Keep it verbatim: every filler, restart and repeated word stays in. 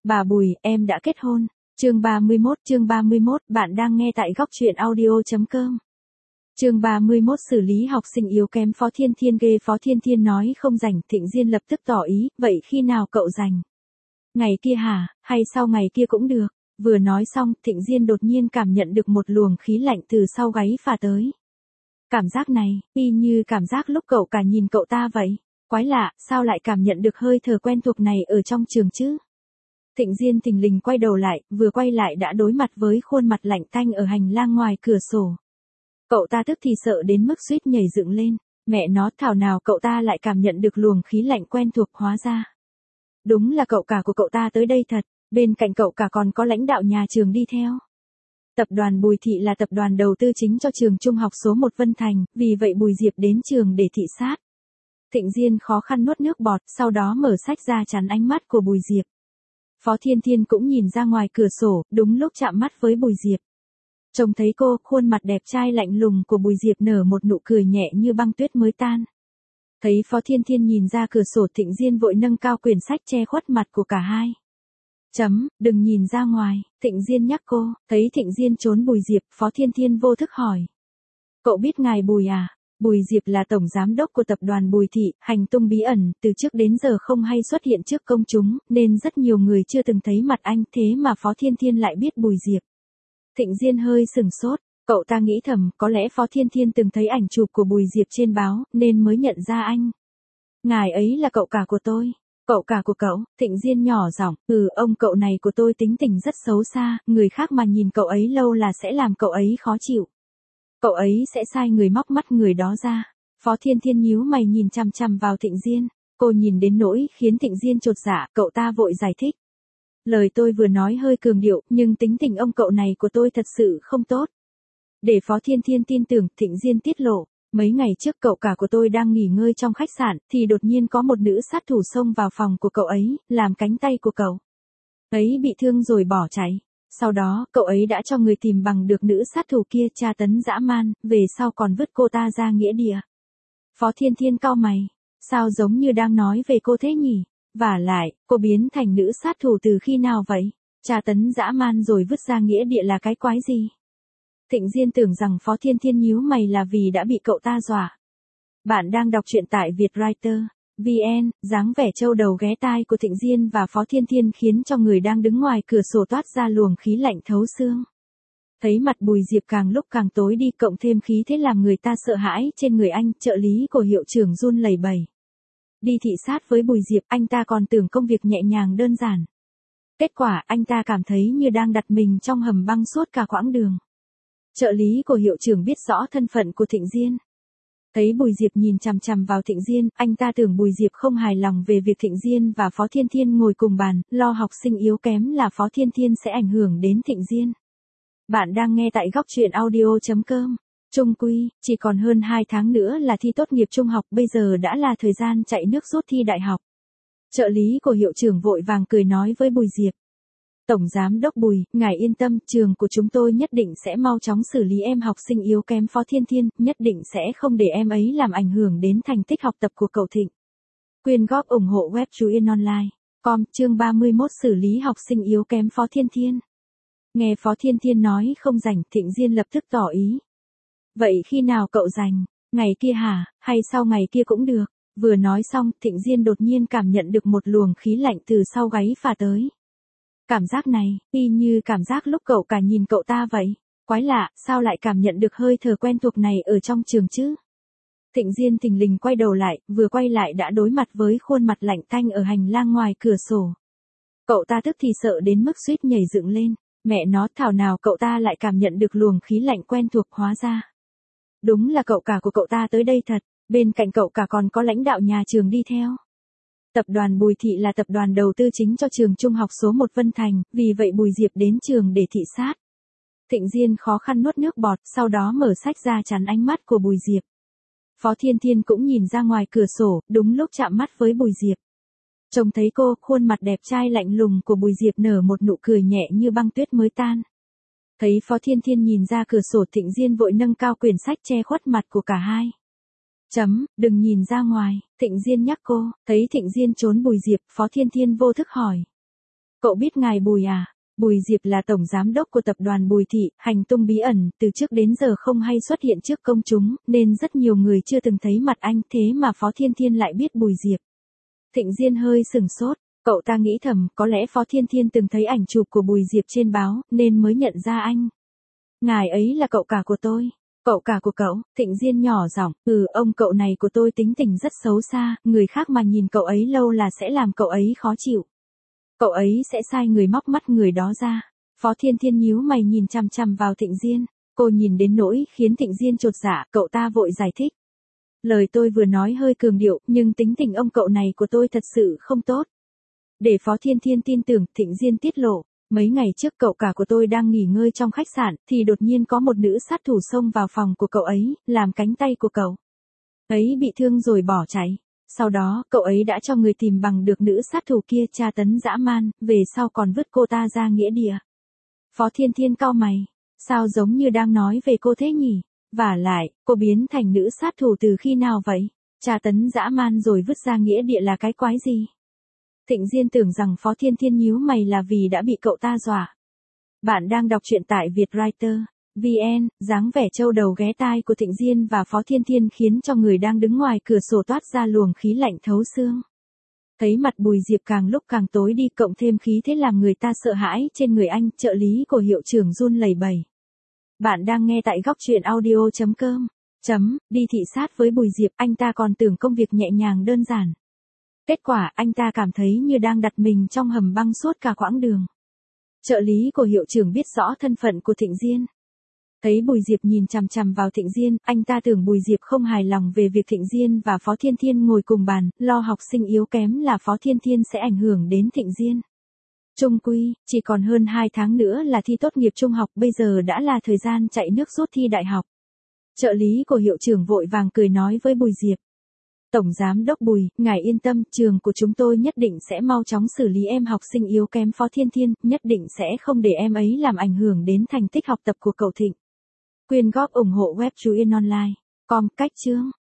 Bà Bùi, em đã kết hôn. Chương ba mươi mốt, chương ba mươi mốt, bạn đang nghe tại góc truyện audio.com. Chương ba mươi mốt xử lý học sinh yếu kém Phó Thiên Thiên ghê Phó Thiên Thiên nói không rảnh, Thịnh Diên lập tức tỏ ý, vậy khi nào cậu rảnh? Ngày kia hả, hay sau ngày kia cũng được. Vừa nói xong, Thịnh Diên đột nhiên cảm nhận được một luồng khí lạnh từ sau gáy phả tới. Cảm giác này, y như cảm giác lúc cậu cả nhìn cậu ta vậy. Quái lạ, sao lại cảm nhận được hơi thở quen thuộc này ở trong trường chứ? Thịnh Diên thình lình quay đầu lại, vừa quay lại đã đối mặt với khuôn mặt lạnh tanh ở hành lang ngoài cửa sổ. Cậu ta tức thì sợ đến mức suýt nhảy dựng lên. Mẹ nó, thảo nào cậu ta lại cảm nhận được luồng khí lạnh quen thuộc, hóa ra. Đúng là cậu cả của cậu ta tới đây thật, bên cạnh cậu cả còn có lãnh đạo nhà trường đi theo. Tập đoàn Bùi Thị là tập đoàn đầu tư chính cho trường trung học số một Vân Thành, vì vậy Bùi Diệp đến trường để thị sát. Thịnh Diên khó khăn nuốt nước bọt, sau đó mở sách ra chắn ánh mắt của Bùi Diệp. Phó Thiên Thiên cũng nhìn ra ngoài cửa sổ, đúng lúc chạm mắt với Bùi Diệp. Trông thấy cô, khuôn mặt đẹp trai lạnh lùng của Bùi Diệp nở một nụ cười nhẹ như băng tuyết mới tan. Thấy Phó Thiên Thiên nhìn ra cửa sổ, Thịnh Diên vội nâng cao quyển sách che khuất mặt của cả hai. Chấm, đừng nhìn ra ngoài, Thịnh Diên nhắc cô. Thấy Thịnh Diên trốn Bùi Diệp, Phó Thiên Thiên vô thức hỏi. Cậu biết ngài Bùi à? Bùi Diệp là tổng giám đốc của tập đoàn Bùi Thị, hành tung bí ẩn, từ trước đến giờ không hay xuất hiện trước công chúng, nên rất nhiều người chưa từng thấy mặt anh, thế mà Phó Thiên Thiên lại biết Bùi Diệp. Thịnh Diên hơi sừng sốt, cậu ta nghĩ thầm, có lẽ Phó Thiên Thiên từng thấy ảnh chụp của Bùi Diệp trên báo, nên mới nhận ra anh. Ngài ấy là cậu cả của tôi. Cậu cả của cậu? Thịnh Diên nhỏ giọng, ừ, ông cậu này của tôi tính tình rất xấu xa, người khác mà nhìn cậu ấy lâu là sẽ làm cậu ấy khó chịu. Cậu ấy sẽ sai người móc mắt người đó ra. Phó Thiên Thiên nhíu mày nhìn chằm chằm vào Thịnh Diên, cô nhìn đến nỗi khiến Thịnh Diên chột dạ, cậu ta vội giải thích. Lời tôi vừa nói hơi cường điệu, nhưng tính tình ông cậu này của tôi thật sự không tốt. Để Phó Thiên Thiên tin tưởng, Thịnh Diên tiết lộ, mấy ngày trước cậu cả của tôi đang nghỉ ngơi trong khách sạn, thì đột nhiên có một nữ sát thủ xông vào phòng của cậu ấy, làm cánh tay của cậu ấy bị thương rồi bỏ chạy. Sau đó, cậu ấy đã cho người tìm bằng được nữ sát thủ kia, tra tấn dã man, về sau còn vứt cô ta ra nghĩa địa. Phó Thiên Thiên cau mày, sao giống như đang nói về cô thế nhỉ? Vả lại, cô biến thành nữ sát thủ từ khi nào vậy? Tra tấn dã man rồi vứt ra nghĩa địa là cái quái gì? Thịnh Diên tưởng rằng Phó Thiên Thiên nhíu mày là vì đã bị cậu ta dọa. Bạn đang đọc truyện tại Vietwriter chấm vn, dáng vẻ trâu đầu ghé tai của Thịnh Diên và Phó Thiên Thiên khiến cho người đang đứng ngoài cửa sổ toát ra luồng khí lạnh thấu xương. Thấy mặt Bùi Diệp càng lúc càng tối đi, cộng thêm khí thế làm người ta sợ hãi trên người anh, trợ lý của hiệu trưởng run lẩy bẩy. Đi thị sát với Bùi Diệp, anh ta còn tưởng công việc nhẹ nhàng đơn giản. Kết quả, anh ta cảm thấy như đang đặt mình trong hầm băng suốt cả quãng đường. Trợ lý của hiệu trưởng biết rõ thân phận của Thịnh Diên. Thấy Bùi Diệp nhìn chằm chằm vào Thịnh Diên, anh ta tưởng Bùi Diệp không hài lòng về việc Thịnh Diên và Phó Thiên Thiên ngồi cùng bàn, lo học sinh yếu kém là Phó Thiên Thiên sẽ ảnh hưởng đến Thịnh Diên. Bạn đang nghe tại góc truyện audio.com. Trung quy, chỉ còn hơn hai tháng nữa là thi tốt nghiệp trung học, bây giờ đã là thời gian chạy nước rút thi đại học. Trợ lý của hiệu trưởng vội vàng cười nói với Bùi Diệp. Tổng giám đốc Bùi, ngài yên tâm, trường của chúng tôi nhất định sẽ mau chóng xử lý em học sinh yếu kém Phó Thiên Thiên, nhất định sẽ không để em ấy làm ảnh hưởng đến thành tích học tập của cậu Thịnh. Quyên góp ủng hộ web truyện online chấm com, chương ba mươi mốt xử lý học sinh yếu kém Phó Thiên Thiên. Nghe Phó Thiên Thiên nói không rảnh, Thịnh Diên lập tức tỏ ý. Vậy khi nào cậu rảnh? Ngày kia hả, hay sau ngày kia cũng được. Vừa nói xong, Thịnh Diên đột nhiên cảm nhận được một luồng khí lạnh từ sau gáy phả tới. Cảm giác này, y như cảm giác lúc cậu cả nhìn cậu ta vậy. Quái lạ, sao lại cảm nhận được hơi thở quen thuộc này ở trong trường chứ? Thịnh Diên thình lình quay đầu lại, vừa quay lại đã đối mặt với khuôn mặt lạnh tanh ở hành lang ngoài cửa sổ. Cậu ta tức thì sợ đến mức suýt nhảy dựng lên. Mẹ nó, thảo nào cậu ta lại cảm nhận được luồng khí lạnh quen thuộc, hóa ra. Đúng là cậu cả của cậu ta tới đây thật, bên cạnh cậu cả còn có lãnh đạo nhà trường đi theo. Tập đoàn Bùi Thị là tập đoàn đầu tư chính cho trường trung học số một Vân Thành, vì vậy Bùi Diệp đến trường để thị sát. Thịnh Diên khó khăn nuốt nước bọt, sau đó mở sách ra chắn ánh mắt của Bùi Diệp. Phó Thiên Thiên cũng nhìn ra ngoài cửa sổ, đúng lúc chạm mắt với Bùi Diệp. Trông thấy cô, khuôn mặt đẹp trai lạnh lùng của Bùi Diệp nở một nụ cười nhẹ như băng tuyết mới tan. Thấy Phó Thiên Thiên nhìn ra cửa sổ, Thịnh Diên vội nâng cao quyển sách che khuất mặt của cả hai. Chấm, đừng nhìn ra ngoài, Thịnh Diên nhắc cô. Thấy Thịnh Diên trốn Bùi Diệp, Phó Thiên Thiên vô thức hỏi. Cậu biết ngài Bùi à? Bùi Diệp là tổng giám đốc của tập đoàn Bùi Thị, hành tung bí ẩn, từ trước đến giờ không hay xuất hiện trước công chúng, nên rất nhiều người chưa từng thấy mặt anh, thế mà Phó Thiên Thiên lại biết Bùi Diệp. Thịnh Diên hơi sừng sốt, cậu ta nghĩ thầm, có lẽ Phó Thiên Thiên từng thấy ảnh chụp của Bùi Diệp trên báo, nên mới nhận ra anh. Ngài ấy là cậu cả của tôi. Cậu cả của cậu, Thịnh Diên nhỏ giọng, ừ, ông cậu này của tôi tính tình rất xấu xa, người khác mà nhìn cậu ấy lâu là sẽ làm cậu ấy khó chịu. Cậu ấy sẽ sai người móc mắt người đó ra. Phó Thiên Thiên nhíu mày nhìn chằm chằm vào Thịnh Diên, cô nhìn đến nỗi khiến Thịnh Diên chột dạ, cậu ta vội giải thích. Lời tôi vừa nói hơi cường điệu, nhưng tính tình ông cậu này của tôi thật sự không tốt. Để Phó Thiên Thiên tin tưởng, Thịnh Diên tiết lộ, mấy ngày trước cậu cả của tôi đang nghỉ ngơi trong khách sạn, thì đột nhiên có một nữ sát thủ xông vào phòng của cậu ấy, làm cánh tay của cậu ấy bị thương rồi bỏ chạy. Sau đó, cậu ấy đã cho người tìm bằng được nữ sát thủ kia tra tấn dã man, về sau còn vứt cô ta ra nghĩa địa. Phó Thiên Thiên cau mày, sao giống như đang nói về cô thế nhỉ? Vả lại, cô biến thành nữ sát thủ từ khi nào vậy? Tra tấn dã man rồi vứt ra nghĩa địa là cái quái gì? Thịnh Diên tưởng rằng Phó Thiên Thiên nhíu mày là vì đã bị cậu ta dọa. Bạn đang đọc truyện tại Vietwriter chấm vn, dáng vẻ trâu đầu ghé tai của Thịnh Diên và Phó Thiên Thiên khiến cho người đang đứng ngoài cửa sổ toát ra luồng khí lạnh thấu xương. Thấy mặt Bùi Diệp càng lúc càng tối đi, cộng thêm khí thế làm người ta sợ hãi trên người anh, trợ lý của hiệu trưởng run lẩy bẩy. Bạn đang nghe tại góc truyện audio chấm com. Chấm, đi thị sát với Bùi Diệp, anh ta còn tưởng công việc nhẹ nhàng đơn giản. Kết quả, anh ta cảm thấy như đang đặt mình trong hầm băng suốt cả quãng đường. Trợ lý của hiệu trưởng biết rõ thân phận của Thịnh Diên. Thấy Bùi Diệp nhìn chằm chằm vào Thịnh Diên, anh ta tưởng Bùi Diệp không hài lòng về việc Thịnh Diên và Phó Thiên Thiên ngồi cùng bàn, lo học sinh yếu kém là Phó Thiên Thiên sẽ ảnh hưởng đến Thịnh Diên. Chung quy, chỉ còn hơn hai tháng nữa là thi tốt nghiệp trung học, bây giờ đã là thời gian chạy nước rút thi đại học. Trợ lý của hiệu trưởng vội vàng cười nói với Bùi Diệp. Tổng giám đốc Bùi, ngài yên tâm, trường của chúng tôi nhất định sẽ mau chóng xử lý em học sinh yếu kém Phó Thiên Thiên, nhất định sẽ không để em ấy làm ảnh hưởng đến thành tích học tập của cậu Thịnh. Quyên góp ủng hộ web Truyện Online. Com cách chương.